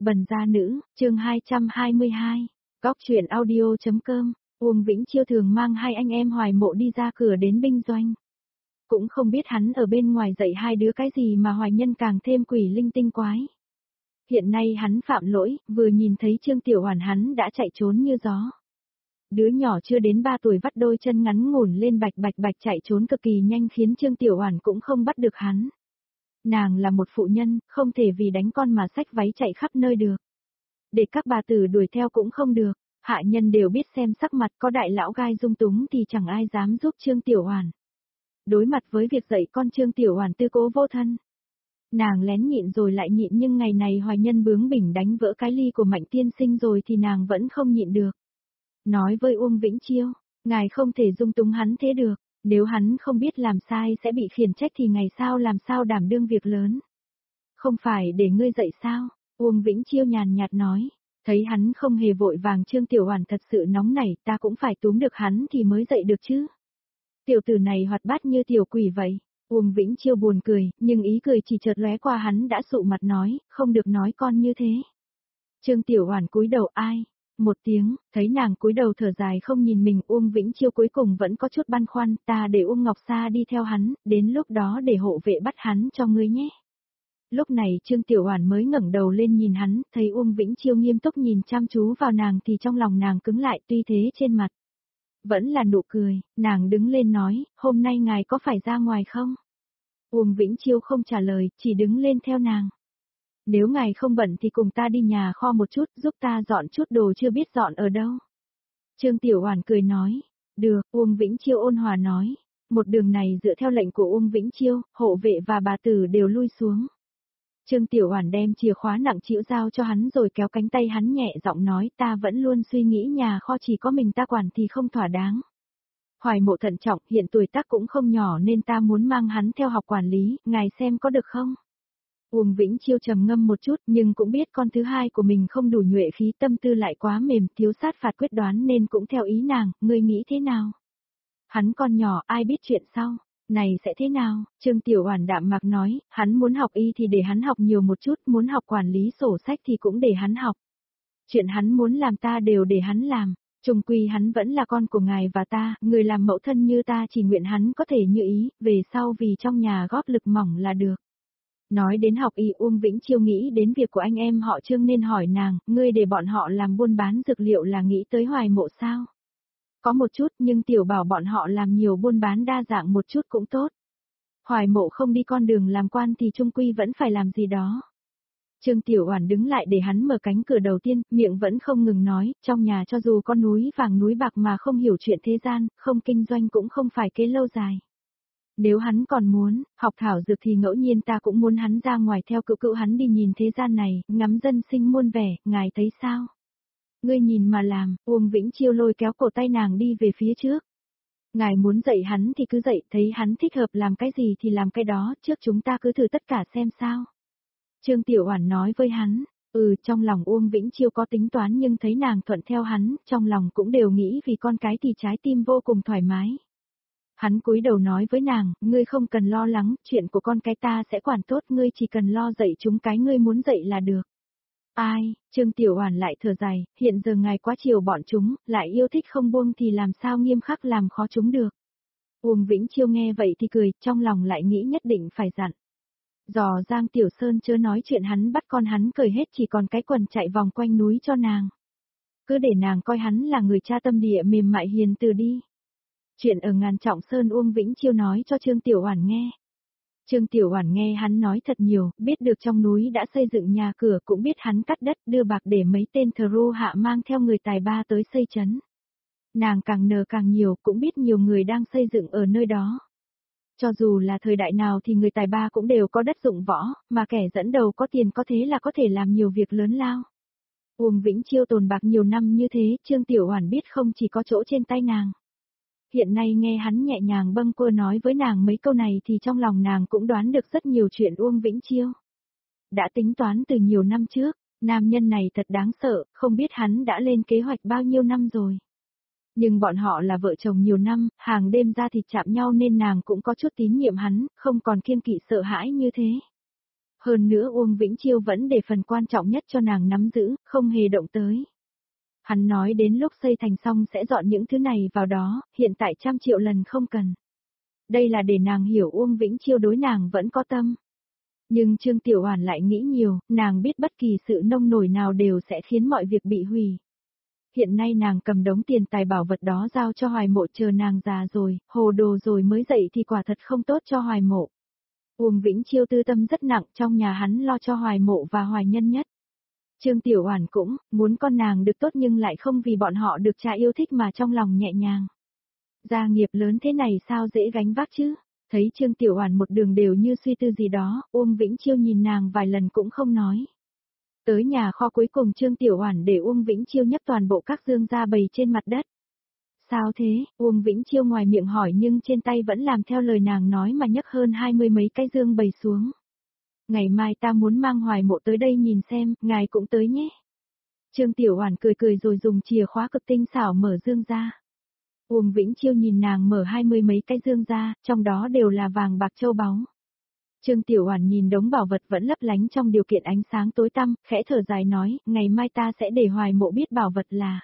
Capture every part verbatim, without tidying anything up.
Bần gia nữ, chương hai trăm hai mươi hai, Góc truyện audio.com, Uông Vĩnh Chiêu thường mang hai anh em Hoài Mộ đi ra cửa đến binh doanh. Cũng không biết hắn ở bên ngoài dạy hai đứa cái gì mà Hoài Nhân càng thêm quỷ linh tinh quái. Hiện nay hắn phạm lỗi, vừa nhìn thấy Trương Tiểu Hoàn hắn đã chạy trốn như gió. Đứa nhỏ chưa đến ba tuổi vắt đôi chân ngắn ngủn lên bạch bạch bạch chạy trốn cực kỳ nhanh khiến Trương Tiểu Hoàn cũng không bắt được hắn. Nàng là một phụ nhân, không thể vì đánh con mà xách váy chạy khắp nơi được. Để các bà tử đuổi theo cũng không được, hạ nhân đều biết xem sắc mặt có đại lão gai dung túng thì chẳng ai dám giúp Trương Tiểu Hoàn. Đối mặt với việc dạy con Trương Tiểu Hoàn tư cố vô thân. Nàng lén nhịn rồi lại nhịn nhưng ngày này Hoài Nhân bướng bỉnh đánh vỡ cái ly của Mạnh tiên sinh rồi thì nàng vẫn không nhịn được. Nói với Uông Vĩnh Chiêu, ngài không thể dung túng hắn thế được. Nếu hắn không biết làm sai sẽ bị khiển trách thì ngày sau làm sao đảm đương việc lớn. Không phải để ngươi dạy sao? Uông Vĩnh Chiêu nhàn nhạt nói. Thấy hắn không hề vội vàng Trương Tiểu Hoàn thật sự nóng nảy, ta cũng phải túm được hắn thì mới dạy được chứ. Tiểu tử này hoạt bát như tiểu quỷ vậy. Uông Vĩnh Chiêu buồn cười, nhưng ý cười chỉ chợt lóe qua hắn đã sụ mặt nói, không được nói con như thế. Trương Tiểu Hoàn cúi đầu ai? Một tiếng, thấy nàng cúi đầu thở dài không nhìn mình, Uông Vĩnh Chiêu cuối cùng vẫn có chút băn khoăn, ta để Uông Ngọc Sa đi theo hắn, đến lúc đó để hộ vệ bắt hắn cho ngươi nhé. Lúc này Trương Tiểu Hoàn mới ngẩng đầu lên nhìn hắn, thấy Uông Vĩnh Chiêu nghiêm túc nhìn chăm chú vào nàng thì trong lòng nàng cứng lại, tuy thế trên mặt vẫn là nụ cười, nàng đứng lên nói, hôm nay ngài có phải ra ngoài không? Uông Vĩnh Chiêu không trả lời, chỉ đứng lên theo nàng. Nếu ngài không bận thì cùng ta đi nhà kho một chút, giúp ta dọn chút đồ chưa biết dọn ở đâu. Trương Tiểu Hoàn cười nói, được, Uông Vĩnh Chiêu ôn hòa nói. Một đường này dựa theo lệnh của Uông Vĩnh Chiêu, hộ vệ và bà tử đều lui xuống. Trương Tiểu Hoàn đem chìa khóa nặng trĩu giao cho hắn rồi kéo cánh tay hắn nhẹ giọng nói, ta vẫn luôn suy nghĩ nhà kho chỉ có mình ta quản thì không thỏa đáng. Hoài Mộ thận trọng, hiện tuổi tác cũng không nhỏ nên ta muốn mang hắn theo học quản lý, ngài xem có được không? Uông Vĩnh Chiêu trầm ngâm một chút nhưng cũng biết con thứ hai của mình không đủ nhuệ khí, tâm tư lại quá mềm, thiếu sát phạt quyết đoán nên cũng theo ý nàng, ngươi nghĩ thế nào? Hắn còn nhỏ, ai biết chuyện sau, này sẽ thế nào? Trương Tiểu Hoàn đạm mạc nói, hắn muốn học y thì để hắn học nhiều một chút, muốn học quản lý sổ sách thì cũng để hắn học. Chuyện hắn muốn làm ta đều để hắn làm, chung quy hắn vẫn là con của ngài và ta, người làm mẫu thân như ta chỉ nguyện hắn có thể như ý, về sau vì trong nhà góp lực mỏng là được. Nói đến học y, Uông Vĩnh Chiêu nghĩ đến việc của anh em họ Trương nên hỏi nàng, ngươi để bọn họ làm buôn bán dược liệu là nghĩ tới Hoài Mộ sao? Có một chút nhưng tiểu bảo bọn họ làm nhiều buôn bán đa dạng một chút cũng tốt. Hoài Mộ không đi con đường làm quan thì chung quy vẫn phải làm gì đó. Trương Tiểu Hoàn đứng lại để hắn mở cánh cửa đầu tiên, miệng vẫn không ngừng nói, trong nhà cho dù có núi vàng núi bạc mà không hiểu chuyện thế gian, không kinh doanh cũng không phải kế lâu dài. Nếu hắn còn muốn, học thảo dược thì ngẫu nhiên ta cũng muốn hắn ra ngoài theo cựu cựu hắn đi nhìn thế gian này, ngắm dân sinh muôn vẻ, ngài thấy sao? Ngươi nhìn mà làm, Uông Vĩnh Chiêu lôi kéo cổ tay nàng đi về phía trước. Ngài muốn dạy hắn thì cứ dạy, thấy hắn thích hợp làm cái gì thì làm cái đó, trước chúng ta cứ thử tất cả xem sao. Trương Tiểu Hoàn nói với hắn, ừ, trong lòng Uông Vĩnh Chiêu có tính toán nhưng thấy nàng thuận theo hắn, trong lòng cũng đều nghĩ vì con cái thì trái tim vô cùng thoải mái. Hắn cúi đầu nói với nàng, ngươi không cần lo lắng, chuyện của con cái ta sẽ quản tốt, ngươi chỉ cần lo dạy chúng cái ngươi muốn dạy là được. Ai, Trương Tiểu Hoàn lại thở dài, hiện giờ ngài quá chiều bọn chúng, lại yêu thích không buông thì làm sao nghiêm khắc làm khó chúng được. Uông Vĩnh Chiêu nghe vậy thì cười, trong lòng lại nghĩ nhất định phải dặn. Dò Giang Tiểu Sơn chớ nói chuyện hắn bắt con hắn cởi hết chỉ còn cái quần chạy vòng quanh núi cho nàng. Cứ để nàng coi hắn là người cha tâm địa mềm mại hiền từ đi. Chuyện ở Ngàn Trọng Sơn Uông Vĩnh Chiêu nói cho Trương Tiểu Hoàn nghe. Trương Tiểu Hoàn nghe hắn nói thật nhiều, biết được trong núi đã xây dựng nhà cửa, cũng biết hắn cắt đất đưa bạc để mấy tên thờ ru hạ mang theo người tài ba tới xây trấn. Nàng càng nờ càng nhiều, cũng biết nhiều người đang xây dựng ở nơi đó. Cho dù là thời đại nào thì người tài ba cũng đều có đất dụng võ, mà kẻ dẫn đầu có tiền có thế là có thể làm nhiều việc lớn lao. Uông Vĩnh Chiêu tồn bạc nhiều năm như thế, Trương Tiểu Hoàn biết không chỉ có chỗ trên tay nàng. Hiện nay nghe hắn nhẹ nhàng bâng quơ nói với nàng mấy câu này thì trong lòng nàng cũng đoán được rất nhiều chuyện Uông Vĩnh Chiêu. Đã tính toán từ nhiều năm trước, nam nhân này thật đáng sợ, không biết hắn đã lên kế hoạch bao nhiêu năm rồi. Nhưng bọn họ là vợ chồng nhiều năm, hàng đêm ra thịt chạm nhau nên nàng cũng có chút tín nhiệm hắn, không còn kiêng kỵ sợ hãi như thế. Hơn nữa Uông Vĩnh Chiêu vẫn để phần quan trọng nhất cho nàng nắm giữ, không hề động tới. Hắn nói đến lúc xây thành xong sẽ dọn những thứ này vào đó, hiện tại trăm triệu lần không cần. Đây là để nàng hiểu Uông Vĩnh Chiêu đối nàng vẫn có tâm. Nhưng Trương Tiểu Oản lại nghĩ nhiều, nàng biết bất kỳ sự nông nổi nào đều sẽ khiến mọi việc bị hủy. Hiện nay nàng cầm đống tiền tài bảo vật đó giao cho Hoài Mộ, chờ nàng già rồi, hồ đồ rồi mới dậy thì quả thật không tốt cho Hoài Mộ. Uông Vĩnh Chiêu tư tâm rất nặng, trong nhà hắn lo cho Hoài Mộ và Hoài Nhân nhất. Trương Tiểu Oản cũng muốn con nàng được tốt nhưng lại không vì bọn họ được cha yêu thích mà trong lòng nhẹ nhàng. Gia nghiệp lớn thế này sao dễ gánh vác chứ? Thấy Trương Tiểu Oản một đường đều như suy tư gì đó, Uông Vĩnh Chiêu nhìn nàng vài lần cũng không nói. Tới nhà kho cuối cùng Trương Tiểu Oản để Uông Vĩnh Chiêu nhấc toàn bộ các dương ra bày trên mặt đất. Sao thế? Uông Vĩnh Chiêu ngoài miệng hỏi nhưng trên tay vẫn làm theo lời nàng nói mà nhấc hơn hai mươi mấy cái dương bày xuống. Ngày mai ta muốn mang Hoài Mộ tới đây nhìn xem, ngài cũng tới nhé. Trương Tiểu Oản cười cười rồi dùng chìa khóa cực tinh xảo mở dương ra. Uông Vĩnh Chiêu nhìn nàng mở hai mươi mấy cái dương ra, trong đó đều là vàng bạc châu báu. Trương Tiểu Oản nhìn đống bảo vật vẫn lấp lánh trong điều kiện ánh sáng tối tăm, khẽ thở dài nói, ngày mai ta sẽ để Hoài Mộ biết bảo vật là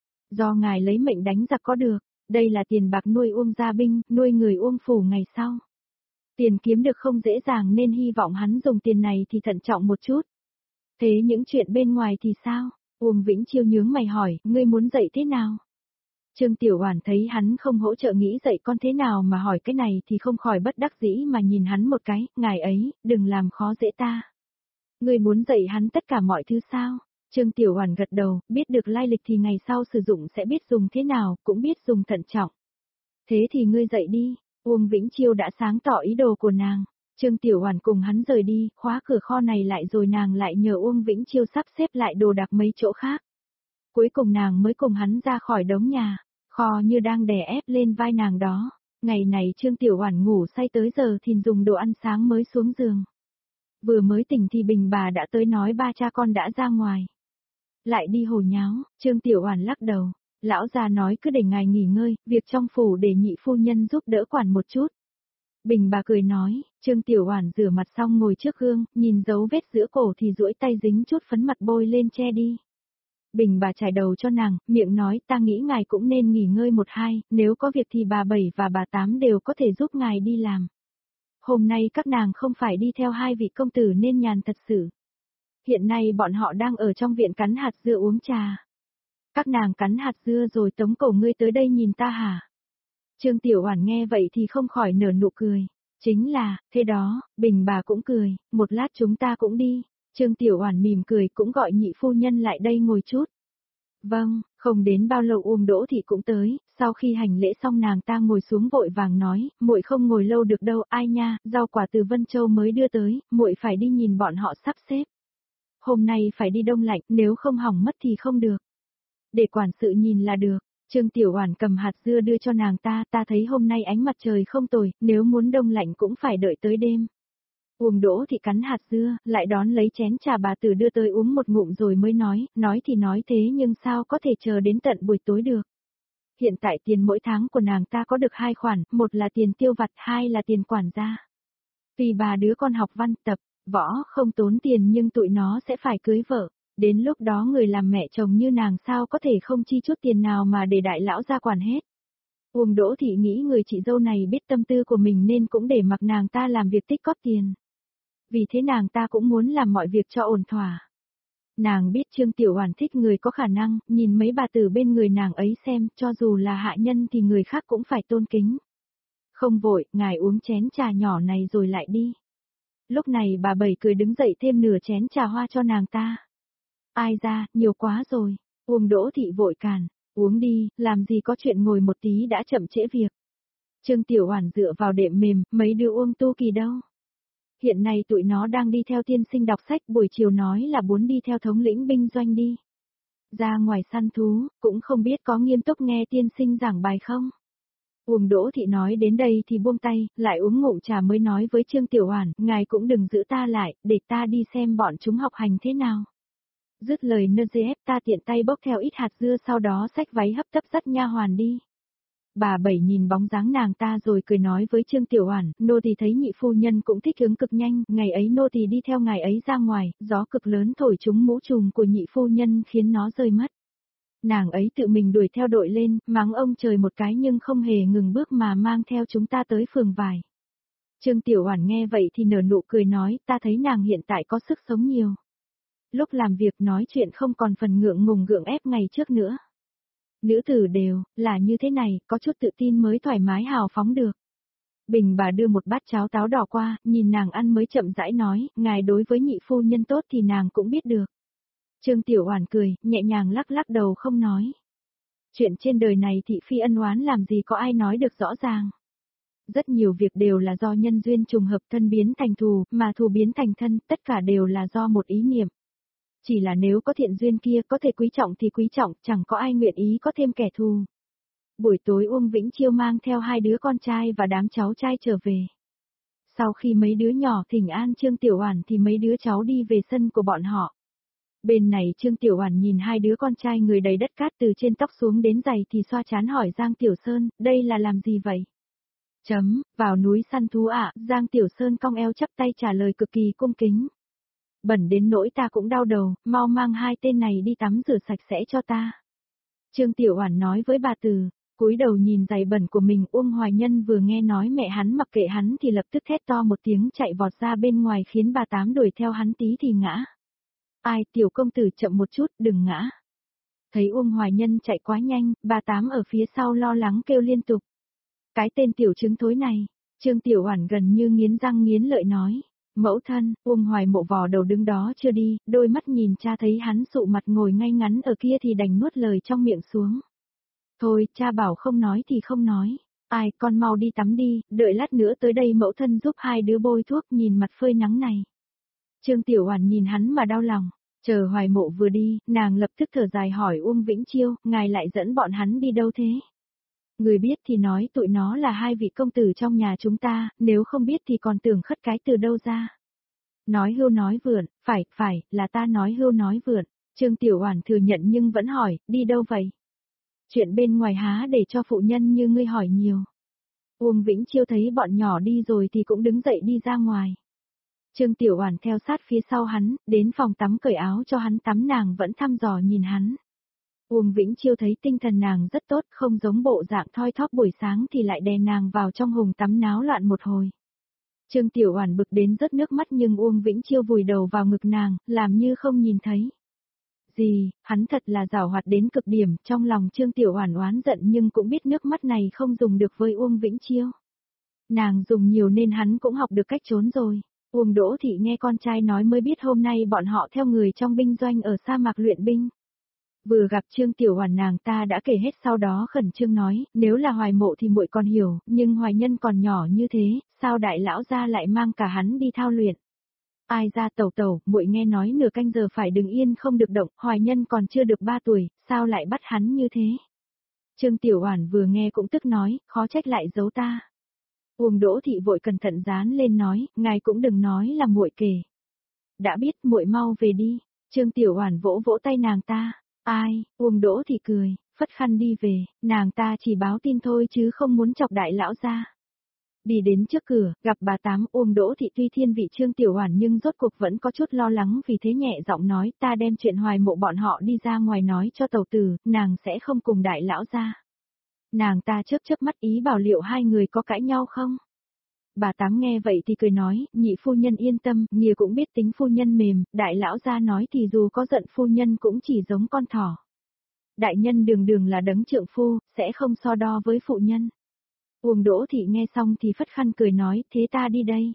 do ngài lấy mệnh đánh giặc có được, đây là tiền bạc nuôi Uông gia binh, nuôi người Uông phủ ngày sau. Tiền kiếm được không dễ dàng nên hy vọng hắn dùng tiền này thì thận trọng một chút. Thế những chuyện bên ngoài thì sao? Uông Vĩnh Chiêu nhướng mày hỏi, ngươi muốn dạy thế nào? Trương Tiểu Oản thấy hắn không hỗ trợ nghĩ dạy con thế nào mà hỏi cái này thì không khỏi bất đắc dĩ mà nhìn hắn một cái, ngài ấy, đừng làm khó dễ ta. Ngươi muốn dạy hắn tất cả mọi thứ sao? Trương Tiểu Oản gật đầu, biết được lai lịch thì ngày sau sử dụng sẽ biết dùng thế nào, cũng biết dùng thận trọng. Thế thì ngươi dạy đi. Uông Vĩnh Chiêu đã sáng tỏ ý đồ của nàng. Trương Tiểu Oản cùng hắn rời đi, khóa cửa kho này lại rồi nàng lại nhờ Uông Vĩnh Chiêu sắp xếp lại đồ đạc mấy chỗ khác. Cuối cùng nàng mới cùng hắn ra khỏi đống nhà, kho như đang đè ép lên vai nàng đó. Ngày này Trương Tiểu Oản ngủ say tới giờ thì dùng đồ ăn sáng mới xuống giường. Vừa mới tỉnh thì Bình bà đã tới nói ba cha con đã ra ngoài. Lại đi hồ nháo, Trương Tiểu Oản lắc đầu. Lão già nói cứ để ngài nghỉ ngơi, việc trong phủ để nhị phu nhân giúp đỡ quản một chút. Bình bà cười nói, Trương Tiểu Oản rửa mặt xong ngồi trước gương, nhìn dấu vết giữa cổ thì duỗi tay dính chút phấn mặt bôi lên che đi. Bình bà chải đầu cho nàng, miệng nói ta nghĩ ngài cũng nên nghỉ ngơi một hai, nếu có việc thì bà Bảy và bà Tám đều có thể giúp ngài đi làm. Hôm nay các nàng không phải đi theo hai vị công tử nên nhàn thật sự. Hiện nay bọn họ đang ở trong viện cắn hạt dưa uống trà. Các nàng cắn hạt dưa rồi tống cổ ngươi tới đây nhìn ta hả? Trương Tiểu Oản nghe vậy thì không khỏi nở nụ cười. Chính là, thế đó, Bình bà cũng cười, một lát chúng ta cũng đi. Trương Tiểu Oản mỉm cười cũng gọi nhị phu nhân lại đây ngồi chút. Vâng, không đến bao lâu Uông Đỗ Thị cũng tới, sau khi hành lễ xong nàng ta ngồi xuống vội vàng nói, muội không ngồi lâu được đâu, ai nha, rau quả từ Vân Châu mới đưa tới, muội phải đi nhìn bọn họ sắp xếp. Hôm nay phải đi đông lạnh, nếu không hỏng mất thì không được. Để quản sự nhìn là được. Trương Tiểu Oản cầm hạt dưa đưa cho nàng ta, ta thấy hôm nay ánh mặt trời không tồi, nếu muốn đông lạnh cũng phải đợi tới đêm. Uông Đỗ Thị cắn hạt dưa, lại đón lấy chén trà bà tử đưa tới uống một ngụm rồi mới nói, nói thì nói thế nhưng sao có thể chờ đến tận buổi tối được. Hiện tại tiền mỗi tháng của nàng ta có được hai khoản, một là tiền tiêu vặt, hai là tiền quản gia. Vì bà đứa con học văn tập, võ không tốn tiền nhưng tụi nó sẽ phải cưới vợ. Đến lúc đó người làm mẹ chồng như nàng sao có thể không chi chút tiền nào mà để đại lão ra quản hết. Uông Đỗ Thị nghĩ người chị dâu này biết tâm tư của mình nên cũng để mặc nàng ta làm việc tích cóp tiền. Vì thế nàng ta cũng muốn làm mọi việc cho ổn thỏa. Nàng biết Trương Tiểu Oản thích người có khả năng, nhìn mấy bà tử bên người nàng ấy xem, cho dù là hạ nhân thì người khác cũng phải tôn kính. Không vội, ngài uống chén trà nhỏ này rồi lại đi. Lúc này bà Bảy cười đứng dậy thêm nửa chén trà hoa cho nàng ta. Ai ra, nhiều quá rồi. Uông Đỗ Thị vội cản, uống đi, làm gì có chuyện ngồi một tí đã chậm trễ việc. Trương Tiểu Oản dựa vào đệm mềm, mấy đứa Uông Tu Kỳ đâu. Hiện nay tụi nó đang đi theo tiên sinh đọc sách, buổi chiều nói là muốn đi theo thống lĩnh binh doanh đi. Ra ngoài săn thú, cũng không biết có nghiêm túc nghe tiên sinh giảng bài không. Uông Đỗ Thị nói đến đây thì buông tay, lại uống ngụm trà mới nói với Trương Tiểu Oản, ngài cũng đừng giữ ta lại, để ta đi xem bọn chúng học hành thế nào. Dứt lời nơ dê ép ta tiện tay bốc theo ít hạt dưa sau đó xách váy hấp tấp dắt nha hoàn đi. Bà Bảy nhìn bóng dáng nàng ta rồi cười nói với Trương Tiểu Oản, nô tỳ thấy nhị phu nhân cũng thích ứng cực nhanh, ngày ấy nô tỳ đi theo ngài ấy ra ngoài, gió cực lớn thổi trúng mũ trùm của nhị phu nhân khiến nó rơi mất. Nàng ấy tự mình đuổi theo đội lên, mắng ông trời một cái nhưng không hề ngừng bước mà mang theo chúng ta tới phường vải. Trương Tiểu Oản nghe vậy thì nở nụ cười nói, ta thấy nàng hiện tại có sức sống nhiều. Lúc làm việc nói chuyện không còn phần ngượng ngùng gượng ép ngày trước nữa. Nữ tử đều, là như thế này, có chút tự tin mới thoải mái hào phóng được. Bình bà đưa một bát cháo táo đỏ qua, nhìn nàng ăn mới chậm rãi nói, ngài đối với nhị phu nhân tốt thì nàng cũng biết được. Trương Tiểu Oản cười, nhẹ nhàng lắc lắc đầu không nói. Chuyện trên đời này thị phi ân oán làm gì có ai nói được rõ ràng. Rất nhiều việc đều là do nhân duyên trùng hợp thân biến thành thù, mà thù biến thành thân, tất cả đều là do một ý niệm. Chỉ là nếu có thiện duyên kia có thể quý trọng thì quý trọng, chẳng có ai nguyện ý có thêm kẻ thù. Buổi tối Uông Vĩnh Chiêu mang theo hai đứa con trai và đám cháu trai trở về. Sau khi mấy đứa nhỏ thỉnh an Trương Tiểu Oản thì mấy đứa cháu đi về sân của bọn họ. Bên này Trương Tiểu Oản nhìn hai đứa con trai người đầy đất cát từ trên tóc xuống đến giày thì xoa trán hỏi Giang Tiểu Sơn, đây là làm gì vậy? Chấm, vào núi săn thú ạ, à, Giang Tiểu Sơn cong eo chắp tay trả lời cực kỳ cung kính. Bẩn đến nỗi ta cũng đau đầu, mau mang hai tên này đi tắm rửa sạch sẽ cho ta. Trương Tiểu Oản nói với bà Từ, cúi đầu nhìn giày bẩn của mình. Uông Hoài Nhân vừa nghe nói mẹ hắn mặc kệ hắn thì lập tức thét to một tiếng chạy vọt ra bên ngoài khiến bà Tám đuổi theo hắn tí thì ngã. Ai, Tiểu công tử chậm một chút, đừng ngã. Thấy Uông Hoài Nhân chạy quá nhanh, bà Tám ở phía sau lo lắng kêu liên tục. Cái tên tiểu trứng thối này, Trương Tiểu Oản gần như nghiến răng nghiến lợi nói. Mẫu thân, Uông Hoài Mộ vò đầu đứng đó chưa đi, đôi mắt nhìn cha thấy hắn sụ mặt ngồi ngay ngắn ở kia thì đành nuốt lời trong miệng xuống. Thôi, cha bảo không nói thì không nói. Ai, con mau đi tắm đi, đợi lát nữa tới đây mẫu thân giúp hai đứa bôi thuốc nhìn mặt phơi nắng này. Trương Tiểu Oản nhìn hắn mà đau lòng. Chờ Hoài Mộ vừa đi, nàng lập tức thở dài hỏi Uông Vĩnh Chiêu, ngài lại dẫn bọn hắn đi đâu thế? Người biết thì nói tụi nó là hai vị công tử trong nhà chúng ta, nếu không biết thì còn tưởng khất cái từ đâu ra. Nói hưu nói vượn, phải, phải, là ta nói hưu nói vượn. Trương Tiểu Oản thừa nhận nhưng vẫn hỏi, đi đâu vậy? Chuyện bên ngoài há để cho phụ nhân như ngươi hỏi nhiều. Uông Vĩnh Chiêu thấy bọn nhỏ đi rồi thì cũng đứng dậy đi ra ngoài. Trương Tiểu Oản theo sát phía sau hắn, đến phòng tắm cởi áo cho hắn tắm, nàng vẫn thăm dò nhìn hắn. Uông Vĩnh Chiêu thấy tinh thần nàng rất tốt, không giống bộ dạng thoi thóp buổi sáng thì lại đè nàng vào trong hùng tắm náo loạn một hồi. Trương Tiểu Oản bực đến rớt nước mắt nhưng Uông Vĩnh Chiêu vùi đầu vào ngực nàng, làm như không nhìn thấy. Gì, hắn thật là giảo hoạt đến cực điểm, trong lòng Trương Tiểu Oản oán giận nhưng cũng biết nước mắt này không dùng được với Uông Vĩnh Chiêu. Nàng dùng nhiều nên hắn cũng học được cách trốn rồi. Uông Đỗ Thị nghe con trai nói mới biết hôm nay bọn họ theo người trong binh doanh ở sa mạc luyện binh. Vừa gặp Trương Tiểu Oản nàng ta đã kể hết, sau đó khẩn trương nói, nếu là Hoài Mộ thì muội còn hiểu, nhưng Hoài Nhân còn nhỏ như thế, sao đại lão gia lại mang cả hắn đi thao luyện? Ai ra tẩu tẩu, muội nghe nói nửa canh giờ phải đứng yên không được động, Hoài Nhân còn chưa được ba tuổi, sao lại bắt hắn như thế? Trương Tiểu Oản vừa nghe cũng tức nói, khó trách lại giấu ta. Uông Đỗ Thị vội cẩn thận dán lên nói, ngài cũng đừng nói là muội kể. Đã biết, muội mau về đi. Trương Tiểu Oản vỗ vỗ tay nàng ta. Ai, Uông Đỗ Thị cười, phất khăn đi về, nàng ta chỉ báo tin thôi chứ không muốn chọc đại lão gia. Đi đến trước cửa, gặp bà Tám. Uông Đỗ Thị tuy thiên vị Trương Tiểu Oản nhưng rốt cuộc vẫn có chút lo lắng, vì thế nhẹ giọng nói, ta đem chuyện Hoài Mộ bọn họ đi ra ngoài nói cho tẩu tử, nàng sẽ không cùng đại lão gia. Nàng ta chớp chớp mắt ý bảo liệu hai người có cãi nhau không? Bà Tám nghe vậy thì cười nói, nhị phu nhân yên tâm, nghìa cũng biết tính phu nhân mềm, đại lão gia nói thì dù có giận phu nhân cũng chỉ giống con thỏ. Đại nhân đường đường là đấng trượng phu, sẽ không so đo với phụ nhân. Uông Đỗ Thị nghe xong thì phất khăn cười nói, thế ta đi đây.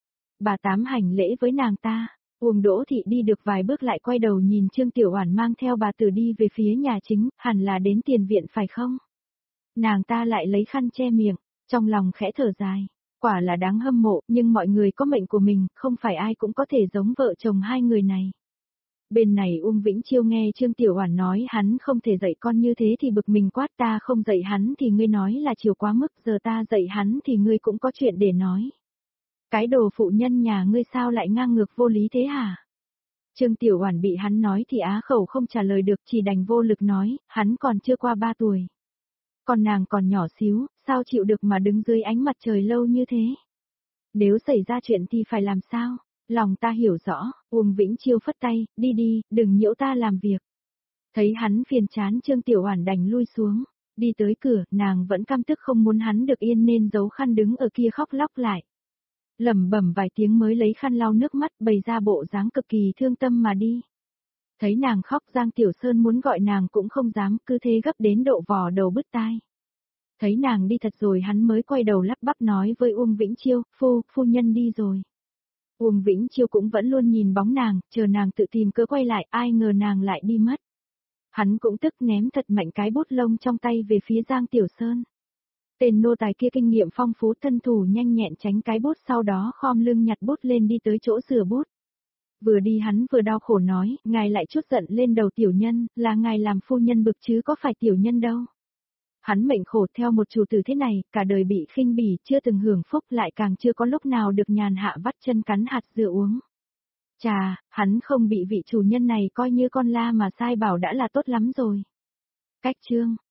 Bà Tám hành lễ với nàng ta. Uông Đỗ Thị đi được vài bước lại quay đầu nhìn Trương Tiểu Oản mang theo bà Tử đi về phía nhà chính, hẳn là đến tiền viện phải không? Nàng ta lại lấy khăn che miệng, trong lòng khẽ thở dài. Quả là đáng hâm mộ, nhưng mọi người có mệnh của mình, không phải ai cũng có thể giống vợ chồng hai người này. Bên này Uông Vĩnh Chiêu nghe Trương Tiểu Oản nói hắn không thể dạy con như thế thì bực mình quát, ta không dạy hắn thì ngươi nói là chiều quá mức, giờ ta dạy hắn thì ngươi cũng có chuyện để nói. Cái đồ phụ nhân nhà ngươi sao lại ngang ngược vô lý thế hả? Trương Tiểu Oản bị hắn nói thì á khẩu không trả lời được, chỉ đành vô lực nói, hắn còn chưa qua ba tuổi. Còn nàng còn nhỏ xíu, sao chịu được mà đứng dưới ánh mặt trời lâu như thế? Nếu xảy ra chuyện thì phải làm sao? Lòng ta hiểu rõ, Uông Vĩnh Chiêu phất tay, đi đi, đừng nhiễu ta làm việc. Thấy hắn phiền chán Trương Tiểu Oản đành lui xuống, đi tới cửa, nàng vẫn căm tức không muốn hắn được yên nên giấu khăn đứng ở kia khóc lóc lại. Lẩm bẩm vài tiếng mới lấy khăn lau nước mắt bày ra bộ dáng cực kỳ thương tâm mà đi. Thấy nàng khóc Giang Tiểu Sơn muốn gọi nàng cũng không dám, cứ thế gấp đến độ vò đầu bứt tai. Thấy nàng đi thật rồi hắn mới quay đầu lắp bắp nói với Uông Vĩnh Chiêu, phu, phu nhân đi rồi. Uông Vĩnh Chiêu cũng vẫn luôn nhìn bóng nàng, chờ nàng tự tìm cớ quay lại, ai ngờ nàng lại đi mất. Hắn cũng tức ném thật mạnh cái bút lông trong tay về phía Giang Tiểu Sơn. Tên nô tài kia kinh nghiệm phong phú thân thủ nhanh nhẹn tránh cái bút sau đó khom lưng nhặt bút lên đi tới chỗ rửa bút. Vừa đi hắn vừa đau khổ nói, ngài lại chút giận lên đầu tiểu nhân, là ngài làm phu nhân bực chứ có phải tiểu nhân đâu. Hắn mệnh khổ theo một chủ tử thế này, cả đời bị khinh bỉ, chưa từng hưởng phúc lại càng chưa có lúc nào được nhàn hạ vắt chân cắn hạt dưa uống. Chà, hắn không bị vị chủ nhân này coi như con la mà sai bảo đã là tốt lắm rồi. Cách chương